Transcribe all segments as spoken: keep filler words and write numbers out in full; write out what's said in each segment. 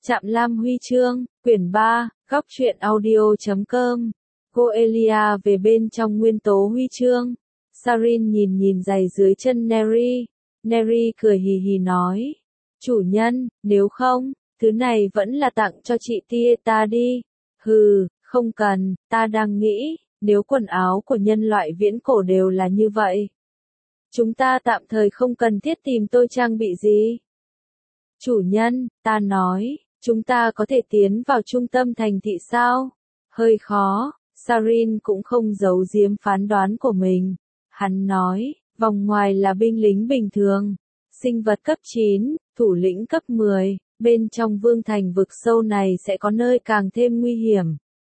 Trạm Lam Huy chương, quyển ba, góc truyện audio chấm com. Goelia về bên trong nguyên tố huy chương. Sarin nhìn nhìn giày dưới chân Neri. Neri cười hì hì nói. Chủ nhân, nếu không, thứ này vẫn là tặng cho chị Tieta đi. Hừ, không cần, ta đang nghĩ, nếu quần áo của nhân loại viễn cổ đều là như vậy. Chúng ta tạm thời không cần thiết tìm tôi trang bị gì. Chủ nhân, ta nói, chúng ta có thể tiến vào trung tâm thành thị sao? Hơi khó, Sarin cũng không giấu giếm phán đoán của mình. Hắn nói, vòng ngoài là binh lính bình thường, sinh vật cấp chín, thủ lĩnh cấp mười, bên trong vương thành vực sâu này sẽ có nơi càng thêm nguy hiểm.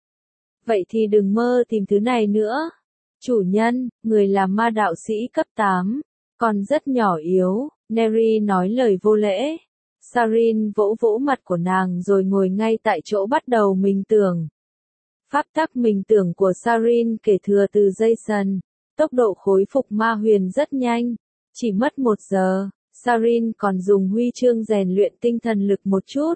Vậy thì đừng mơ tìm thứ này nữa. Chủ nhân, người là ma đạo sĩ cấp tám, còn rất nhỏ yếu, Neri nói lời vô lễ. Sarin vỗ vỗ mặt của nàng rồi ngồi ngay tại chỗ bắt đầu minh tưởng. Pháp tắc minh tưởng của Sarin kể thừa từ Jason, tốc độ khôi phục ma huyền rất nhanh, chỉ mất một giờ, Sarin còn dùng huy chương rèn luyện tinh thần lực một chút.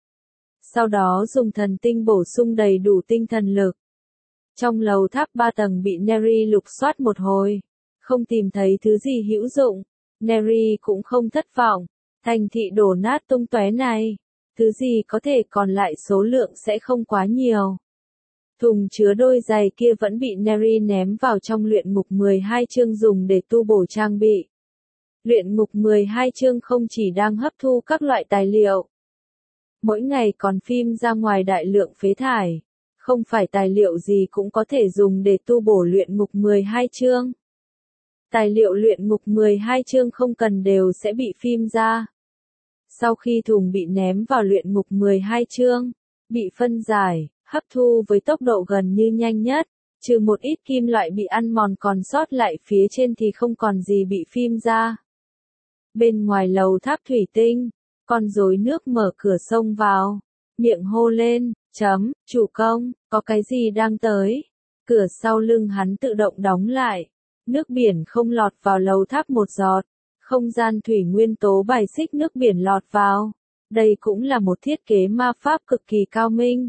Sau đó dùng thần tinh bổ sung đầy đủ tinh thần lực. Trong lầu tháp ba tầng bị Neri lục soát một hồi, không tìm thấy thứ gì hữu dụng, Neri cũng không thất vọng. Thành thị đổ nát tung tóe này, thứ gì có thể còn lại số lượng sẽ không quá nhiều. Thùng chứa đôi giày kia vẫn bị Neri ném vào trong luyện ngục mười hai chương dùng để tu bổ trang bị. Luyện ngục mười hai chương không chỉ đang hấp thu các loại tài liệu. Mỗi ngày còn phim ra ngoài đại lượng phế thải, không phải tài liệu gì cũng có thể dùng để tu bổ luyện ngục mười hai chương. Tài liệu luyện ngục mười hai chương không cần đều sẽ bị phim ra. Sau khi thùng bị ném vào luyện ngục mười hai chương, bị phân giải, hấp thu với tốc độ gần như nhanh nhất, trừ một ít kim loại bị ăn mòn còn sót lại phía trên thì không còn gì bị phim ra. Bên ngoài lầu tháp thủy tinh, con rối nước mở cửa sông vào, miệng hô lên, chấm, chủ công, có cái gì đang tới. Cửa sau lưng hắn tự động đóng lại, nước biển không lọt vào lầu tháp một giọt. Không gian thủy nguyên tố bài xích nước biển lọt vào. Đây cũng là một thiết kế ma pháp cực kỳ cao minh.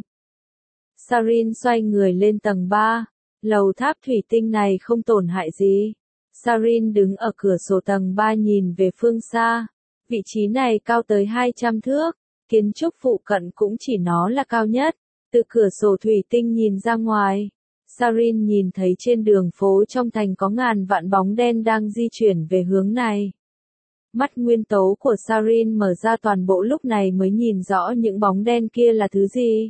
Sarin xoay người lên tầng ba. Lầu tháp thủy tinh này không tổn hại gì. Sarin đứng ở cửa sổ tầng ba nhìn về phương xa. Vị trí này cao tới hai trăm thước. Kiến trúc phụ cận cũng chỉ nó là cao nhất. Từ cửa sổ thủy tinh nhìn ra ngoài, Sarin nhìn thấy trên đường phố trong thành có ngàn vạn bóng đen đang di chuyển về hướng này. Mắt nguyên tố của Sarin mở ra toàn bộ lúc này mới nhìn rõ những bóng đen kia là thứ gì.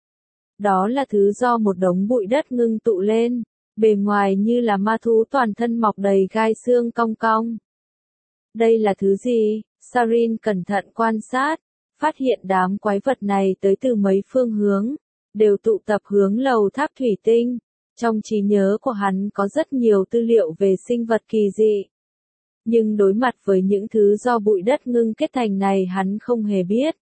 Đó là thứ do một đống bụi đất ngưng tụ lên, bề ngoài như là ma thú toàn thân mọc đầy gai xương cong cong. Đây là thứ gì? Sarin cẩn thận quan sát, phát hiện đám quái vật này tới từ mấy phương hướng, đều tụ tập hướng lầu tháp thủy tinh. Trong trí nhớ của hắn có rất nhiều tư liệu về sinh vật kỳ dị. Nhưng đối mặt với những thứ do bụi đất ngưng kết thành này hắn không hề biết.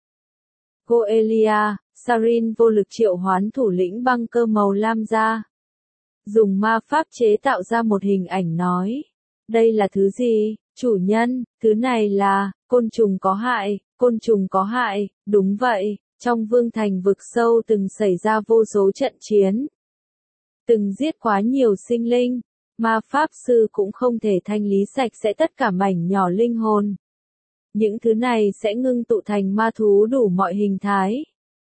Goelia, Sarin vô lực triệu hoán thủ lĩnh băng cơ màu lam ra. Dùng ma pháp chế tạo ra một hình ảnh nói. Đây là thứ gì, chủ nhân? Thứ này là, côn trùng có hại, côn trùng có hại, đúng vậy, trong vương thành vực sâu từng xảy ra vô số trận chiến. Từng giết quá nhiều sinh linh. Ma pháp sư cũng không thể thanh lý sạch sẽ tất cả mảnh nhỏ linh hồn. Những thứ này sẽ ngưng tụ thành ma thú đủ mọi hình thái.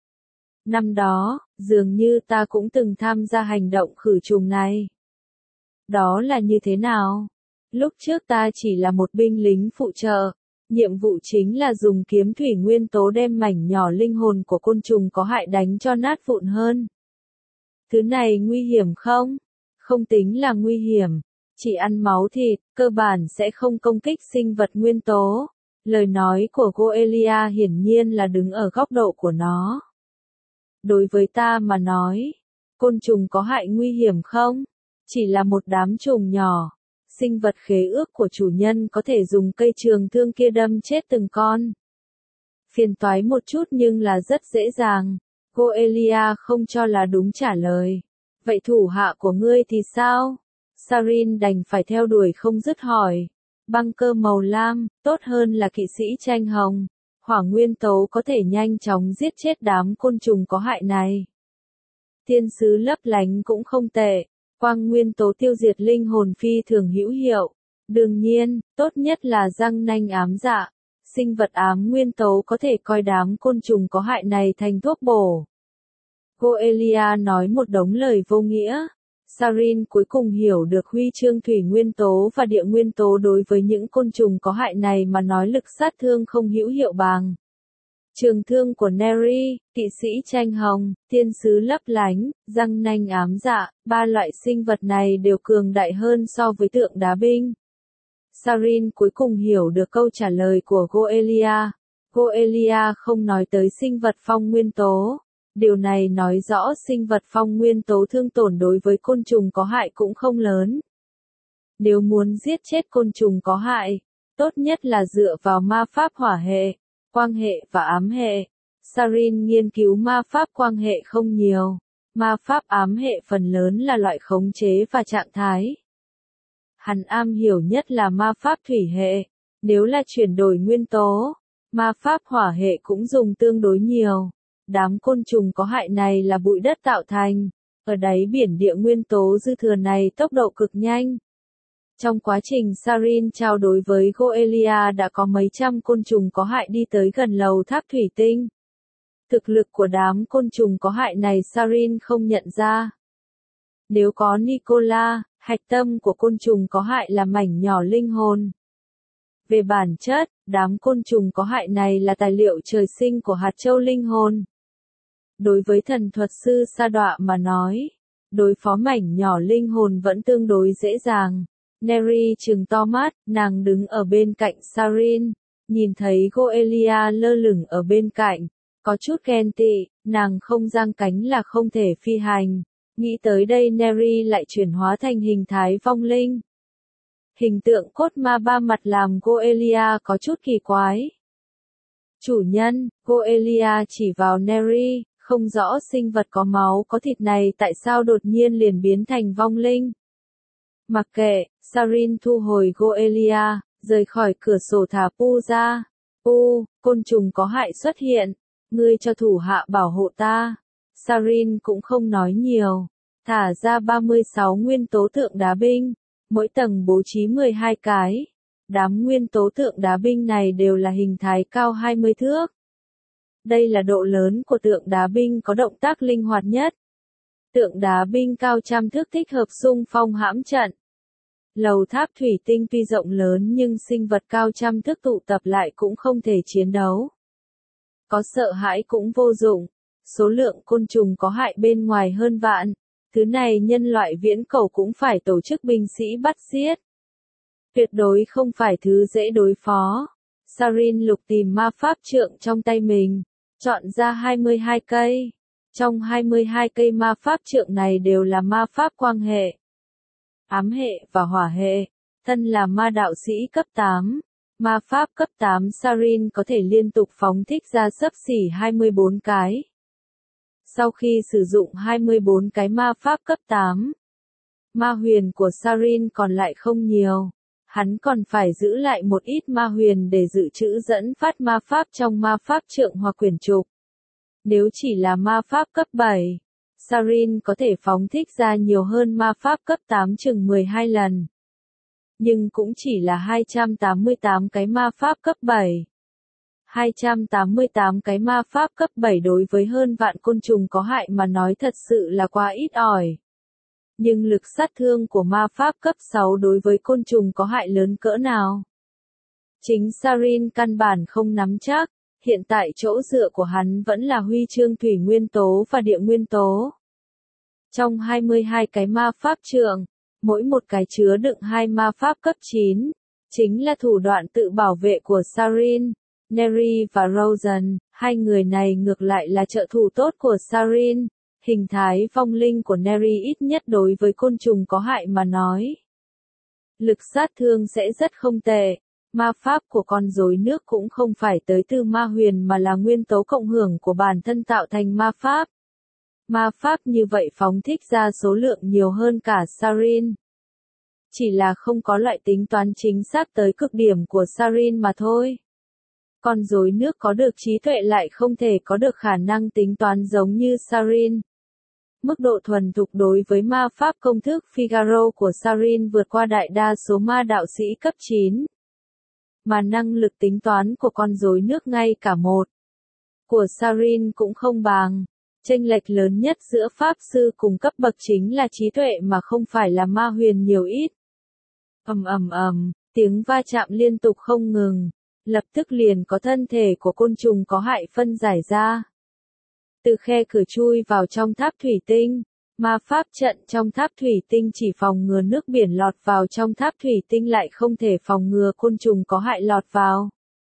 Năm đó, dường như ta cũng từng tham gia hành động khử trùng này. Đó là như thế nào? Lúc trước ta chỉ là một binh lính phụ trợ. Nhiệm vụ chính là dùng kiếm thủy nguyên tố đem mảnh nhỏ linh hồn của côn trùng có hại đánh cho nát vụn hơn. Thứ này nguy hiểm không? Không tính là nguy hiểm, chỉ ăn máu thịt, cơ bản sẽ không công kích sinh vật nguyên tố. Lời nói của Goelia hiển nhiên là đứng ở góc độ của nó. Đối với ta mà nói, côn trùng có hại nguy hiểm không? Chỉ là một đám trùng nhỏ. Sinh vật khế ước của chủ nhân có thể dùng cây trường thương kia đâm chết từng con. Phiền toái một chút nhưng là rất dễ dàng. Goelia không cho là đúng trả lời. Vậy thủ hạ của ngươi thì sao? Sarin đành phải theo đuổi không dứt hỏi. Băng cơ màu lam, tốt hơn là kỵ sĩ tranh hồng. Hỏa nguyên tố có thể nhanh chóng giết chết đám côn trùng có hại này. Thiên sứ lấp lánh cũng không tệ. Quang nguyên tố tiêu diệt linh hồn phi thường hữu hiệu. Đương nhiên, tốt nhất là răng nanh ám dạ. Sinh vật ám nguyên tố có thể coi đám côn trùng có hại này thành thuốc bổ. Goelia nói một đống lời vô nghĩa. Sarin cuối cùng hiểu được huy chương thủy nguyên tố và địa nguyên tố đối với những côn trùng có hại này mà nói lực sát thương không hữu hiệu bằng. Trường thương của Neri, kỵ sĩ tranh hồng, thiên sứ lấp lánh, răng nanh ám dạ, ba loại sinh vật này đều cường đại hơn so với tượng đá binh. Sarin cuối cùng hiểu được câu trả lời của Goelia. Goelia không nói tới sinh vật phong nguyên tố. Điều này nói rõ sinh vật phong nguyên tố thương tổn đối với côn trùng có hại cũng không lớn. Nếu muốn giết chết côn trùng có hại, tốt nhất là dựa vào ma pháp hỏa hệ, quang hệ và ám hệ. Sarin nghiên cứu ma pháp quang hệ không nhiều. Ma pháp ám hệ phần lớn là loại khống chế và trạng thái. Hắn am hiểu nhất là ma pháp thủy hệ. Nếu là chuyển đổi nguyên tố, ma pháp hỏa hệ cũng dùng tương đối nhiều. Đám côn trùng có hại này là bụi đất tạo thành. Ở đáy biển địa nguyên tố dư thừa này tốc độ cực nhanh. Trong quá trình Sarin trao đổi với Goelia đã có mấy trăm côn trùng có hại đi tới gần lầu tháp thủy tinh. Thực lực của đám côn trùng có hại này Sarin không nhận ra. Nếu có Nicola, hạch tâm của côn trùng có hại là mảnh nhỏ linh hồn. Về bản chất, đám côn trùng có hại này là tài liệu trời sinh của hạt châu linh hồn. Đối với thần thuật sư sa đọa mà nói, đối phó mảnh nhỏ linh hồn vẫn tương đối dễ dàng. Neri trừng to mắt, nàng đứng ở bên cạnh Sarin, nhìn thấy Goelia lơ lửng ở bên cạnh, có chút ghen tị, nàng không giang cánh là không thể phi hành. Nghĩ tới đây Neri lại chuyển hóa thành hình thái vong linh. Hình tượng cốt ma ba mặt làm Goelia có chút kỳ quái. Chủ nhân, Goelia chỉ vào Neri, không rõ sinh vật có máu có thịt này tại sao đột nhiên liền biến thành vong linh. Mặc kệ, Sarin thu hồi Goelia, rời khỏi cửa sổ thả Pu ra. Pu, côn trùng có hại xuất hiện, ngươi cho thủ hạ bảo hộ ta. Sarin cũng không nói nhiều, thả ra ba mươi sáu nguyên tố tượng đá binh, mỗi tầng bố trí mười hai cái. Đám nguyên tố tượng đá binh này đều là hình thái cao hai mươi thước. Đây là độ lớn của tượng đá binh có động tác linh hoạt nhất. Tượng đá binh cao trăm thước thích hợp xung phong hãm trận. Lầu tháp thủy tinh tuy rộng lớn nhưng sinh vật cao trăm thước tụ tập lại cũng không thể chiến đấu. Có sợ hãi cũng vô dụng. Số lượng côn trùng có hại bên ngoài hơn vạn. Thứ này nhân loại viễn cổ cũng phải tổ chức binh sĩ bắt giết. Tuyệt đối không phải thứ dễ đối phó. Sarin lục tìm ma pháp trượng trong tay mình, chọn ra hai mươi hai cây. Trong hai mươi hai cây ma pháp trượng này đều là ma pháp quang hệ, ám hệ và hỏa hệ. Thân là ma đạo sĩ cấp tám. Ma pháp cấp tám Sarin có thể liên tục phóng thích ra xấp xỉ hai mươi bốn cái. Sau khi sử dụng hai mươi bốn cái ma pháp cấp tám, ma huyền của Sarin còn lại không nhiều. Hắn còn phải giữ lại một ít ma huyền để dự trữ dẫn phát ma pháp trong ma pháp trượng hoặc quyển trục. Nếu chỉ là ma pháp cấp bảy, Sarin có thể phóng thích ra nhiều hơn ma pháp cấp tám chừng mười hai lần. Nhưng cũng chỉ là hai trăm tám mươi tám cái ma pháp cấp bảy. hai trăm tám mươi tám cái ma pháp cấp bảy đối với hơn vạn côn trùng có hại mà nói thật sự là quá ít ỏi. Nhưng lực sát thương của ma pháp cấp sáu đối với côn trùng có hại lớn cỡ nào? Chính Sarin căn bản không nắm chắc, hiện tại chỗ dựa của hắn vẫn là huy chương thủy nguyên tố và địa nguyên tố. Trong hai mươi hai cái ma pháp trượng, mỗi một cái chứa đựng hai ma pháp cấp chín, chính là thủ đoạn tự bảo vệ của Sarin. Neri và Rosen, hai người này ngược lại là trợ thủ tốt của Sarin. Hình thái vong linh của Neri ít nhất đối với côn trùng có hại mà nói. Lực sát thương sẽ rất không tệ. Ma pháp của con rối nước cũng không phải tới từ ma huyền mà là nguyên tố cộng hưởng của bản thân tạo thành ma pháp. Ma pháp như vậy phóng thích ra số lượng nhiều hơn cả Sarin. Chỉ là không có loại tính toán chính xác tới cực điểm của Sarin mà thôi. Con rối nước có được trí tuệ lại không thể có được khả năng tính toán giống như Sarin. Mức độ thuần thục đối với ma pháp công thức Figaro của Sarin vượt qua đại đa số ma đạo sĩ cấp chín. Mà năng lực tính toán của con rối nước ngay cả một của Sarin cũng không bằng. Chênh lệch lớn nhất giữa pháp sư cùng cấp bậc chính là trí tuệ mà không phải là ma huyền nhiều ít. Ầm ầm ầm, tiếng va chạm liên tục không ngừng, lập tức liền có thân thể của côn trùng có hại phân giải ra. Từ khe cửa chui vào trong tháp thủy tinh, ma pháp trận trong tháp thủy tinh chỉ phòng ngừa nước biển lọt vào trong tháp thủy tinh lại không thể phòng ngừa côn trùng có hại lọt vào.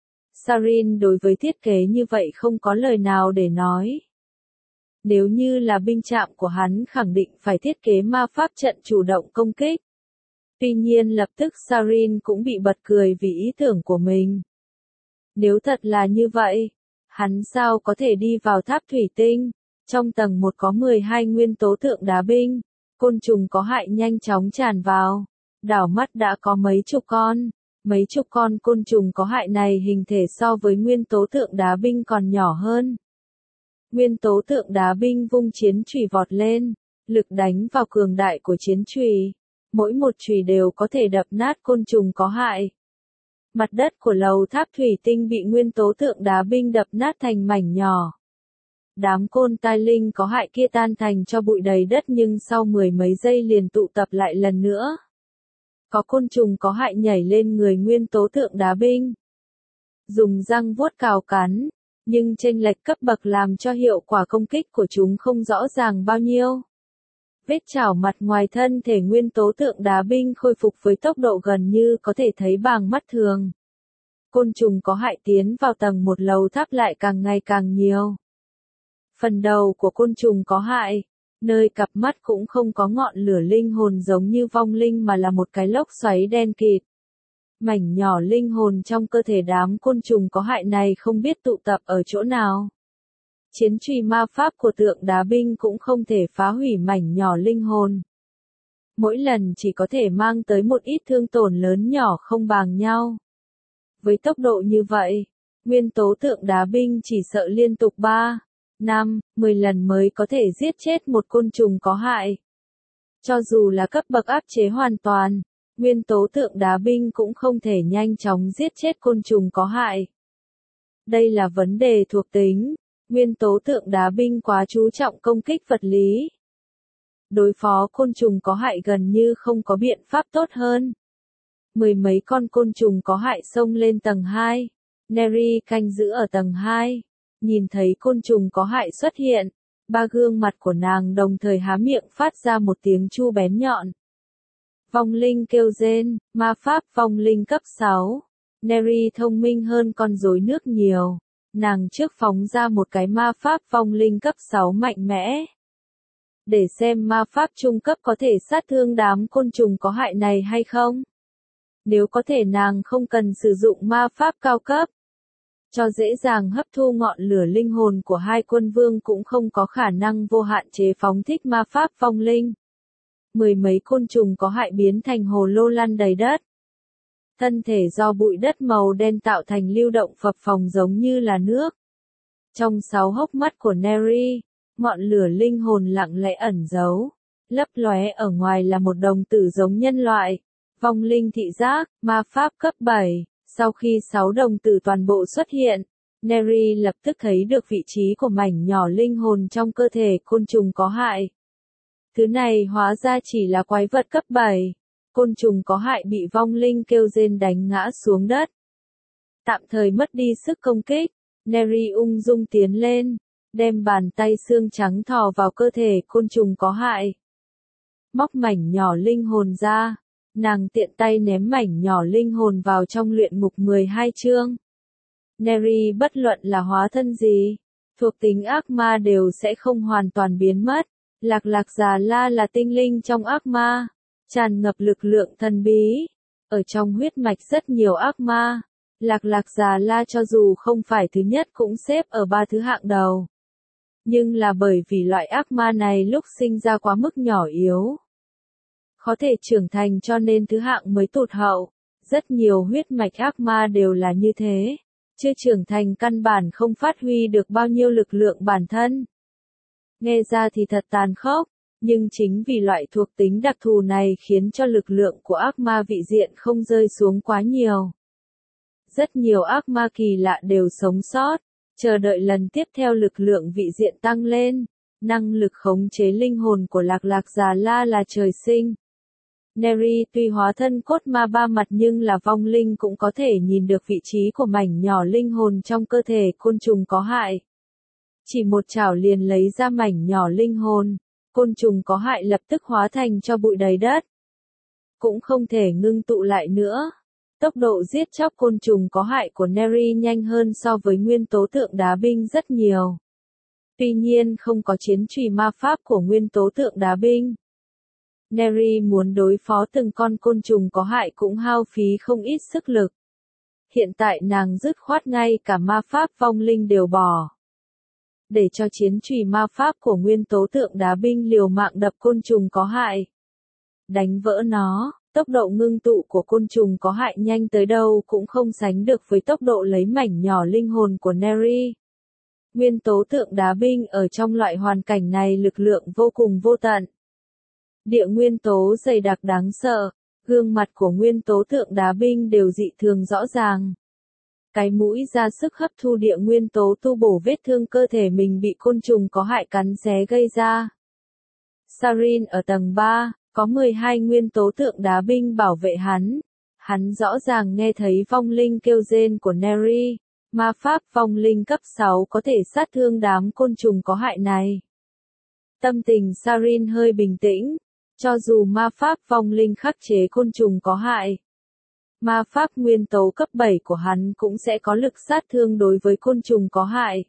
Sarin đối với thiết kế như vậy không có lời nào để nói. Nếu như là binh trạm của hắn khẳng định phải thiết kế ma pháp trận chủ động công kích. Tuy nhiên lập tức Sarin cũng bị bật cười vì ý tưởng của mình. Nếu thật là như vậy, hắn sao có thể đi vào tháp thủy tinh? Trong tầng một có mười hai nguyên tố tượng đá binh, côn trùng có hại nhanh chóng tràn vào. Đảo mắt đã có mấy chục con. Mấy chục con côn trùng có hại này hình thể so với nguyên tố tượng đá binh còn nhỏ hơn. Nguyên tố tượng đá binh vung chiến chùy vọt lên, lực đánh vào cường đại của chiến chùy. Mỗi một chùy đều có thể đập nát côn trùng có hại. Mặt đất của lầu tháp thủy tinh bị nguyên tố tượng đá binh đập nát thành mảnh nhỏ. Đám côn tai linh có hại kia tan thành cho bụi đầy đất nhưng sau mười mấy giây liền tụ tập lại lần nữa. Có côn trùng có hại nhảy lên người nguyên tố tượng đá binh. Dùng răng vuốt cào cắn, nhưng chênh lệch cấp bậc làm cho hiệu quả công kích của chúng không rõ ràng bao nhiêu. Vết chảo mặt ngoài thân thể nguyên tố tượng đá binh khôi phục với tốc độ gần như có thể thấy bằng mắt thường. Côn trùng có hại tiến vào tầng một lầu tháp lại càng ngày càng nhiều. Phần đầu của côn trùng có hại, nơi cặp mắt cũng không có ngọn lửa linh hồn giống như vong linh mà là một cái lốc xoáy đen kịt. Mảnh nhỏ linh hồn trong cơ thể đám côn trùng có hại này không biết tụ tập ở chỗ nào. Chiến chùy ma pháp của tượng đá binh cũng không thể phá hủy mảnh nhỏ linh hồn. Mỗi lần chỉ có thể mang tới một ít thương tổn lớn nhỏ không bằng nhau. Với tốc độ như vậy, nguyên tố tượng đá binh chỉ sợ liên tục ba, năm, mười lần mới có thể giết chết một côn trùng có hại. Cho dù là cấp bậc áp chế hoàn toàn, nguyên tố tượng đá binh cũng không thể nhanh chóng giết chết côn trùng có hại. Đây là vấn đề thuộc tính. Nguyên tố tượng đá binh quá chú trọng công kích vật lý. Đối phó côn trùng có hại gần như không có biện pháp tốt hơn. Mười mấy con côn trùng có hại xông lên tầng hai. Neri canh giữ ở tầng hai. Nhìn thấy côn trùng có hại xuất hiện, ba gương mặt của nàng đồng thời há miệng phát ra một tiếng chu bén nhọn. Vong linh kêu rên, ma pháp vong linh cấp sáu. Neri thông minh hơn con rối nước nhiều. Nàng trước phóng ra một cái ma pháp vong linh cấp sáu mạnh mẽ. Để xem ma pháp trung cấp có thể sát thương đám côn trùng có hại này hay không. Nếu có thể nàng không cần sử dụng ma pháp cao cấp. Cho dễ dàng hấp thu ngọn lửa linh hồn của hai quân vương cũng không có khả năng vô hạn chế phóng thích ma pháp vong linh. Mười mấy côn trùng có hại biến thành hồ lô lăn đầy đất. Thân thể do bụi đất màu đen tạo thành lưu động phập phồng giống như là nước. Trong sáu hốc mắt của Neri, ngọn lửa linh hồn lặng lẽ ẩn giấu. Lấp lóe ở ngoài là một đồng tử giống nhân loại. Vong linh thị giác, ma pháp cấp bảy. Sau khi sáu đồng tử toàn bộ xuất hiện, Neri lập tức thấy được vị trí của mảnh nhỏ linh hồn trong cơ thể côn trùng có hại. Thứ này hóa ra chỉ là quái vật cấp bảy. Côn trùng có hại bị vong linh kêu rên đánh ngã xuống đất. Tạm thời mất đi sức công kích, Neri ung dung tiến lên, đem bàn tay xương trắng thò vào cơ thể côn trùng có hại. Móc mảnh nhỏ linh hồn ra, nàng tiện tay ném mảnh nhỏ linh hồn vào trong luyện ngục mười hai chương. Neri bất luận là hóa thân gì, thuộc tính ác ma đều sẽ không hoàn toàn biến mất. Lạc Lạc Già La là tinh linh trong ác ma, tràn ngập lực lượng thần bí. Ở trong huyết mạch rất nhiều ác ma, Lạc Lạc Già La cho dù không phải thứ nhất cũng xếp ở ba thứ hạng đầu. Nhưng là bởi vì loại ác ma này lúc sinh ra quá mức nhỏ yếu, có thể trưởng thành cho nên thứ hạng mới tụt hậu. Rất nhiều huyết mạch ác ma đều là như thế. chưa trưởng thành căn bản không phát huy được bao nhiêu lực lượng bản thân. Nghe ra thì thật tàn khốc, nhưng chính vì loại thuộc tính đặc thù này khiến cho lực lượng của ác ma vị diện không rơi xuống quá nhiều. Rất nhiều ác ma kỳ lạ đều sống sót, chờ đợi lần tiếp theo lực lượng vị diện tăng lên. Năng lực khống chế linh hồn của Lạc Lạc Già La là trời sinh. Neri tuy hóa thân cốt ma ba mặt nhưng là vong linh cũng có thể nhìn được vị trí của mảnh nhỏ linh hồn trong cơ thể côn trùng có hại. Chỉ một chảo liền lấy ra mảnh nhỏ linh hồn, côn trùng có hại lập tức hóa thành cho bụi đầy đất. Cũng không thể ngưng tụ lại nữa. Tốc độ giết chóc côn trùng có hại của Neri nhanh hơn so với nguyên tố tượng đá binh rất nhiều. Tuy nhiên không có chiến chùy ma pháp của nguyên tố tượng đá binh. Neri muốn đối phó từng con côn trùng có hại cũng hao phí không ít sức lực. Hiện tại nàng dứt khoát ngay cả ma pháp vong linh đều bỏ. Để cho chiến chùy ma pháp của nguyên tố tượng đá binh liều mạng đập côn trùng có hại. Đánh vỡ nó, tốc độ ngưng tụ của côn trùng có hại nhanh tới đâu cũng không sánh được với tốc độ lấy mảnh nhỏ linh hồn của Neri. Nguyên tố tượng đá binh ở trong loại hoàn cảnh này lực lượng vô cùng vô tận. Địa nguyên tố dày đặc đáng sợ, gương mặt của nguyên tố tượng đá binh đều dị thường rõ ràng. Cái mũi ra sức hấp thu địa nguyên tố tu bổ vết thương cơ thể mình bị côn trùng có hại cắn xé gây ra. Sarin ở tầng ba, có mười hai nguyên tố tượng đá binh bảo vệ hắn. Hắn rõ ràng nghe thấy vong linh kêu rên của Neri. Ma pháp vong linh cấp sáu có thể sát thương đám côn trùng có hại này. Tâm tình Sarin hơi bình tĩnh, cho dù ma pháp vong linh khắc chế côn trùng có hại. Ma pháp nguyên tố cấp bảy của hắn cũng sẽ có lực sát thương đối với côn trùng có hại.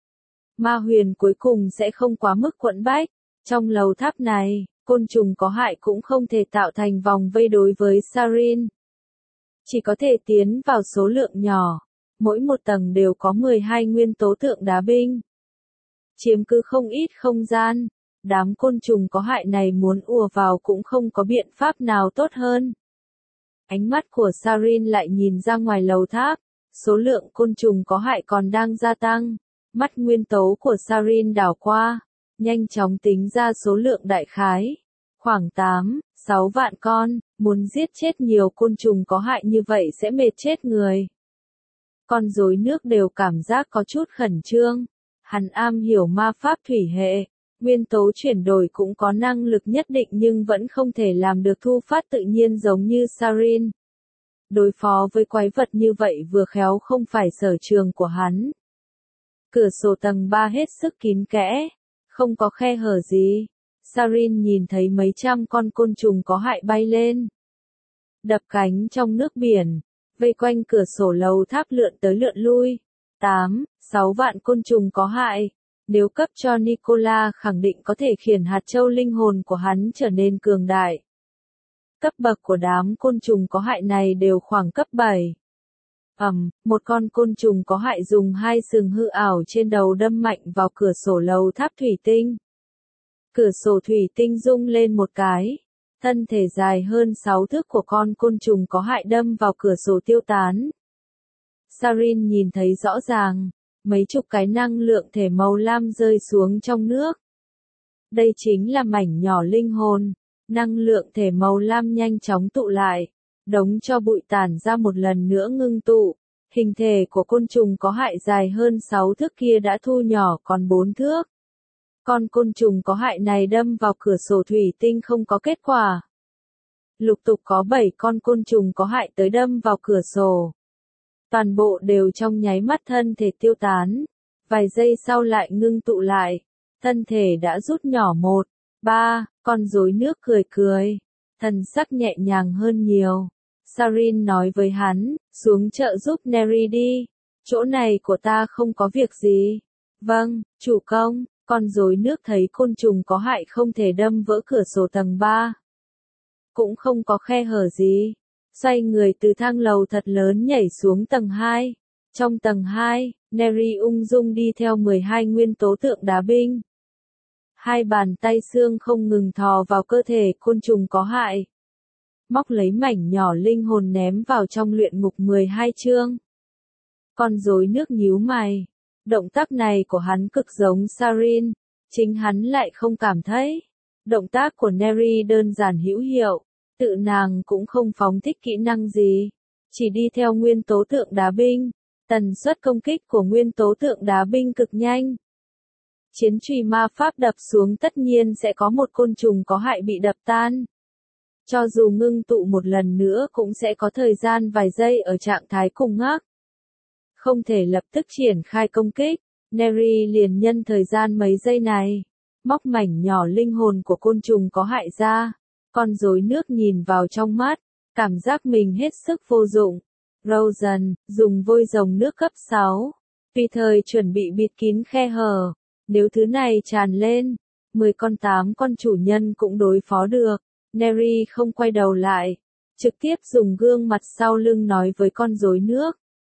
Ma huyền cuối cùng sẽ không quá mức quẫn bách. Trong lầu tháp này, côn trùng có hại cũng không thể tạo thành vòng vây đối với Sarin. Chỉ có thể tiến vào số lượng nhỏ. Mỗi một tầng đều có mười hai nguyên tố tượng đá binh. Chiếm cứ không ít không gian. Đám côn trùng có hại này muốn ùa vào cũng không có biện pháp nào tốt hơn. Ánh mắt của Sarin lại nhìn ra ngoài lầu tháp. Số lượng côn trùng có hại còn đang gia tăng. Mắt nguyên tố của Sarin đảo qua. Nhanh chóng tính ra số lượng đại khái. Khoảng tám, sáu vạn con. Muốn giết chết nhiều côn trùng có hại như vậy sẽ mệt chết người. Con rối nước đều cảm giác có chút khẩn trương. Hắn am hiểu ma pháp thủy hệ. Nguyên tố chuyển đổi cũng có năng lực nhất định nhưng vẫn không thể làm được thu phát tự nhiên giống như Sarin. Đối phó với quái vật như vậy vừa khéo không phải sở trường của hắn. Cửa sổ tầng ba hết sức kín kẽ. Không có khe hở gì. Sarin nhìn thấy mấy trăm con côn trùng có hại bay lên. Đập cánh trong nước biển. Vây quanh cửa sổ lầu tháp lượn tới lượn lui. tám, sáu vạn côn trùng có hại. Nếu cấp cho Nicola khẳng định có thể khiến hạt châu linh hồn của hắn trở nên cường đại. Cấp bậc của đám côn trùng có hại này đều khoảng cấp bảy. Ầm, một con côn trùng có hại dùng hai sừng hư ảo trên đầu đâm mạnh vào cửa sổ lầu tháp thủy tinh. Cửa sổ thủy tinh rung lên một cái. Thân thể dài hơn sáu thước của con côn trùng có hại đâm vào cửa sổ tiêu tán. Sarin nhìn thấy rõ ràng, mấy chục cái năng lượng thể màu lam rơi xuống trong nước. Đây chính là mảnh nhỏ linh hồn. Năng lượng thể màu lam nhanh chóng tụ lại. Đống cho bụi tản ra một lần nữa ngưng tụ. Hình thể của côn trùng có hại dài hơn sáu thước kia đã thu nhỏ còn bốn thước. Con côn trùng có hại này đâm vào cửa sổ thủy tinh không có kết quả. Lục tục có bảy con côn trùng có hại tới đâm vào cửa sổ. Toàn bộ đều trong nháy mắt thân thể tiêu tán. Vài giây sau lại ngưng tụ lại. Thân thể đã rút nhỏ một, ba, con rối nước cười cười. Thần sắc nhẹ nhàng hơn nhiều. Sarin nói với hắn, xuống chợ giúp Neri đi. Chỗ này của ta không có việc gì. Vâng, chủ công. Con rối nước thấy côn trùng có hại không thể đâm vỡ cửa sổ tầng ba. Cũng không có khe hở gì. Xoay người từ thang lầu thật lớn nhảy xuống tầng hai. Trong tầng hai, Neri ung dung đi theo mười hai nguyên tố tượng đá binh. Hai bàn tay xương không ngừng thò vào cơ thể côn trùng có hại. Móc lấy mảnh nhỏ linh hồn ném vào trong luyện ngục mười hai chương. Con rối nước nhíu mày. Động tác này của hắn cực giống Sarin, chính hắn lại không cảm thấy. Động tác của Neri đơn giản hữu hiệu, tự nàng cũng không phóng thích kỹ năng gì, chỉ đi theo nguyên tố tượng đá binh. Tần suất công kích của nguyên tố tượng đá binh cực nhanh. Chiến chùy ma pháp đập xuống tất nhiên sẽ có một côn trùng có hại bị đập tan. Cho dù ngưng tụ một lần nữa cũng sẽ có thời gian vài giây ở trạng thái cùng ngắc. Không thể lập tức triển khai công kích, Neri liền nhân thời gian mấy giây này, móc mảnh nhỏ linh hồn của côn trùng có hại ra. Con rối nước nhìn vào trong mắt, cảm giác mình hết sức vô dụng. Rosen, dùng vôi rồng nước cấp sáu. Vì thời chuẩn bị bịt kín khe hở. Nếu thứ này tràn lên, mười con tám con chủ nhân cũng đối phó được. Neri không quay đầu lại, trực tiếp dùng gương mặt sau lưng nói với con rối nước.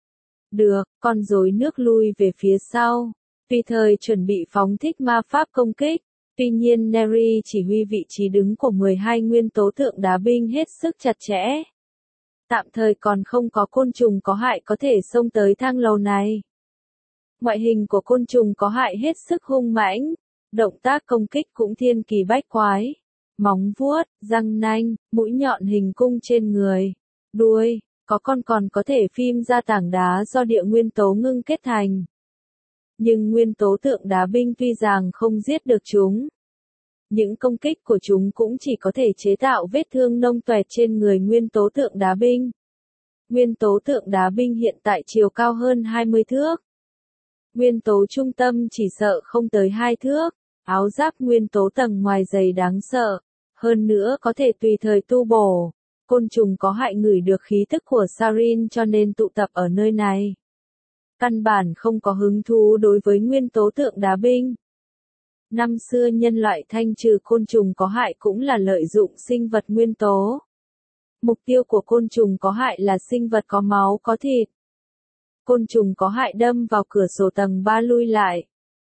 Được, con rối nước lui về phía sau. Vì thời chuẩn bị phóng thích ma pháp công kích. Tuy nhiên Neri chỉ huy vị trí đứng của mười hai nguyên tố tượng đá binh hết sức chặt chẽ. Tạm thời còn không có côn trùng có hại có thể xông tới thang lầu này. Ngoại hình của côn trùng có hại hết sức hung mãnh, động tác công kích cũng thiên kỳ bách quái. Móng vuốt, răng nanh, mũi nhọn hình cung trên người, đuôi, có con còn có thể phim ra tảng đá do địa nguyên tố ngưng kết thành. Nhưng nguyên tố tượng đá binh tuy rằng không giết được chúng. Những công kích của chúng cũng chỉ có thể chế tạo vết thương nông toẹt trên người nguyên tố tượng đá binh. Nguyên tố tượng đá binh hiện tại chiều cao hơn hai mươi thước. Nguyên tố trung tâm chỉ sợ không tới hai thước, áo giáp nguyên tố tầng ngoài dày đáng sợ, hơn nữa có thể tùy thời tu bổ. Côn trùng có hại ngửi được khí tức của Sarin cho nên tụ tập ở nơi này. Căn bản không có hứng thú đối với nguyên tố tượng đá binh. Năm xưa nhân loại thanh trừ côn trùng có hại cũng là lợi dụng sinh vật nguyên tố. Mục tiêu của côn trùng có hại là sinh vật có máu có thịt. Côn trùng có hại đâm vào cửa sổ tầng ba lui lại.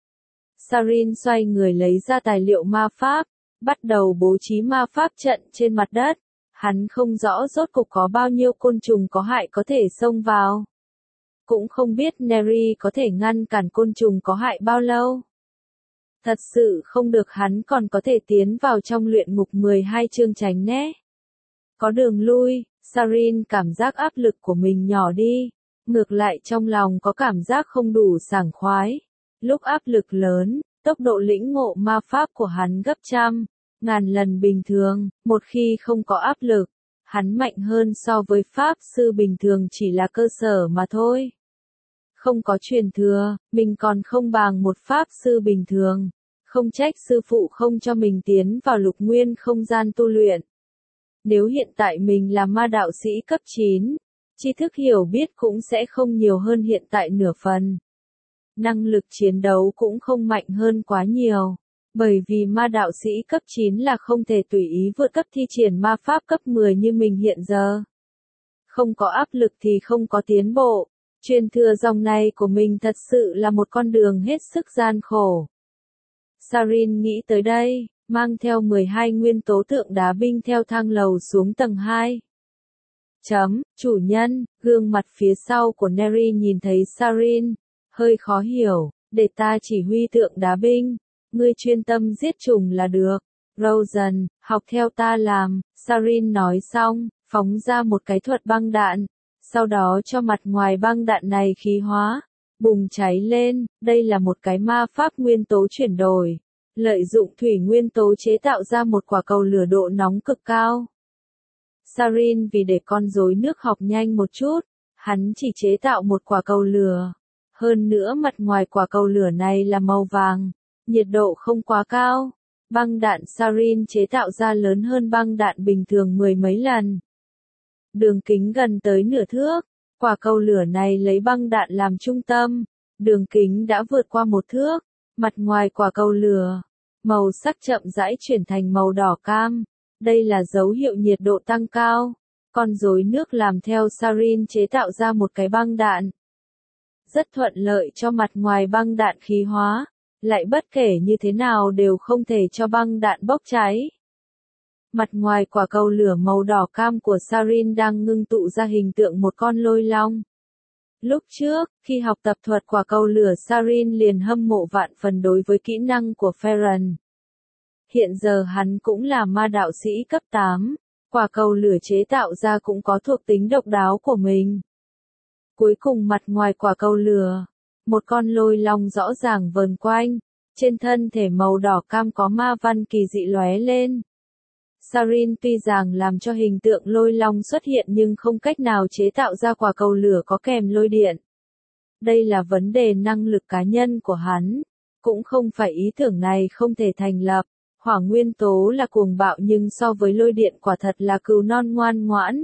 Sarin xoay người lấy ra tài liệu ma pháp, bắt đầu bố trí ma pháp trận trên mặt đất. Hắn không rõ rốt cục có bao nhiêu côn trùng có hại có thể xông vào. Cũng không biết Neri có thể ngăn cản côn trùng có hại bao lâu. Thật sự không được hắn còn có thể tiến vào trong luyện ngục mười hai chương tránh né. Có đường lui, Sarin cảm giác áp lực của mình nhỏ đi. Ngược lại trong lòng có cảm giác không đủ sảng khoái. Lúc áp lực lớn, tốc độ lĩnh ngộ ma pháp của hắn gấp trăm, ngàn lần bình thường. Một khi không có áp lực, hắn mạnh hơn so với pháp sư bình thường chỉ là cơ sở mà thôi. Không có truyền thừa, mình còn không bằng một pháp sư bình thường. Không trách sư phụ không cho mình tiến vào lục nguyên không gian tu luyện. Nếu hiện tại mình là ma đạo sĩ cấp chín, tri thức hiểu biết cũng sẽ không nhiều hơn hiện tại nửa phần. Năng lực chiến đấu cũng không mạnh hơn quá nhiều. Bởi vì ma đạo sĩ cấp chín là không thể tùy ý vượt cấp thi triển ma pháp cấp mười như mình hiện giờ. Không có áp lực thì không có tiến bộ. Truyền thừa dòng này của mình thật sự là một con đường hết sức gian khổ. Sarin nghĩ tới đây, mang theo mười hai nguyên tố tượng đá binh theo thang lầu xuống tầng hai. Chấm, chủ nhân, gương mặt phía sau của Neri nhìn thấy Sarin, hơi khó hiểu, để ta chỉ huy tượng đá binh, ngươi chuyên tâm giết trùng là được. Rosen, học theo ta làm, Sarin nói xong, phóng ra một cái thuật băng đạn, sau đó cho mặt ngoài băng đạn này khí hóa, bùng cháy lên, đây là một cái ma pháp nguyên tố chuyển đổi, lợi dụng thủy nguyên tố chế tạo ra một quả cầu lửa độ nóng cực cao. Sarin vì để con rối nước học nhanh một chút, hắn chỉ chế tạo một quả cầu lửa. Hơn nữa mặt ngoài quả cầu lửa này là màu vàng, nhiệt độ không quá cao. Băng đạn Sarin chế tạo ra lớn hơn băng đạn bình thường mười mấy lần. Đường kính gần tới nửa thước, quả cầu lửa này lấy băng đạn làm trung tâm, đường kính đã vượt qua một thước, mặt ngoài quả cầu lửa, màu sắc chậm rãi chuyển thành màu đỏ cam. Đây là dấu hiệu nhiệt độ tăng cao. Con rối nước làm theo Sarin chế tạo ra một cái băng đạn. Rất thuận lợi cho mặt ngoài băng đạn khí hóa, lại bất kể như thế nào đều không thể cho băng đạn bốc cháy. Mặt ngoài quả cầu lửa màu đỏ cam của Sarin đang ngưng tụ ra hình tượng một con lôi long. Lúc trước, khi học tập thuật quả cầu lửa Sarin liền hâm mộ vạn phần đối với kỹ năng của Farron. Hiện giờ hắn cũng là ma đạo sĩ cấp tám, quả cầu lửa chế tạo ra cũng có thuộc tính độc đáo của mình. Cuối cùng mặt ngoài quả cầu lửa, một con lôi long rõ ràng vờn quanh, trên thân thể màu đỏ cam có ma văn kỳ dị lóe lên. Sarin tuy rằng làm cho hình tượng lôi long xuất hiện nhưng không cách nào chế tạo ra quả cầu lửa có kèm lôi điện. Đây là vấn đề năng lực cá nhân của hắn, cũng không phải ý tưởng này không thể thành lập. Hỏa nguyên tố là cuồng bạo nhưng so với lôi điện quả thật là cừu non ngoan ngoãn.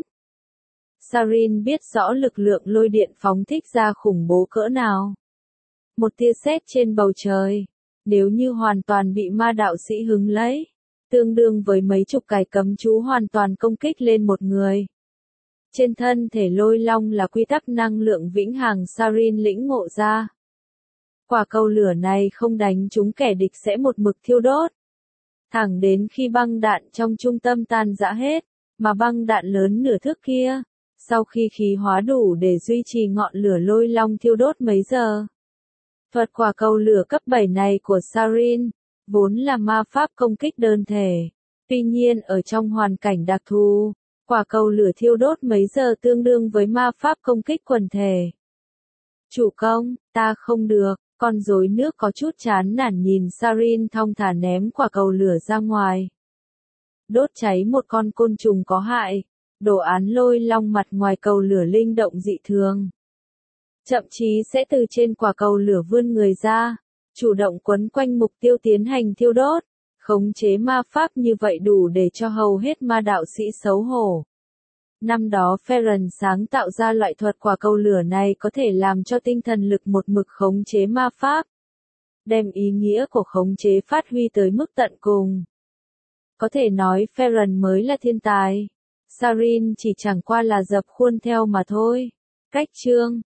Sarin biết rõ lực lượng lôi điện phóng thích ra khủng bố cỡ nào. Một tia sét trên bầu trời, nếu như hoàn toàn bị ma đạo sĩ hứng lấy, tương đương với mấy chục cái cấm chú hoàn toàn công kích lên một người. Trên thân thể lôi long là quy tắc năng lượng vĩnh hằng Sarin lĩnh ngộ ra. Quả cầu lửa này không đánh trúng kẻ địch sẽ một mực thiêu đốt. Thẳng đến khi băng đạn trong trung tâm tan rã hết, mà băng đạn lớn nửa thước kia, sau khi khí hóa đủ để duy trì ngọn lửa lôi long thiêu đốt mấy giờ. Thuật quả cầu lửa cấp bảy này của Sarin, vốn là ma pháp công kích đơn thể. Tuy nhiên ở trong hoàn cảnh đặc thù, quả cầu lửa thiêu đốt mấy giờ tương đương với ma pháp công kích quần thể. Chủ công, ta không được. Con rối nước có chút chán nản nhìn Sarin thong thả ném quả cầu lửa ra ngoài. Đốt cháy một con côn trùng có hại, đồ án lôi long mặt ngoài cầu lửa linh động dị thường. Chậm chí sẽ từ trên quả cầu lửa vươn người ra, chủ động quấn quanh mục tiêu tiến hành thiêu đốt. Khống chế ma pháp như vậy đủ để cho hầu hết ma đạo sĩ xấu hổ. Năm đó Farron sáng tạo ra loại thuật quả cầu lửa này có thể làm cho tinh thần lực một mực khống chế ma pháp. Đem ý nghĩa của khống chế phát huy tới mức tận cùng. Có thể nói Farron mới là thiên tài. Sarin chỉ chẳng qua là dập khuôn theo mà thôi. Cách chương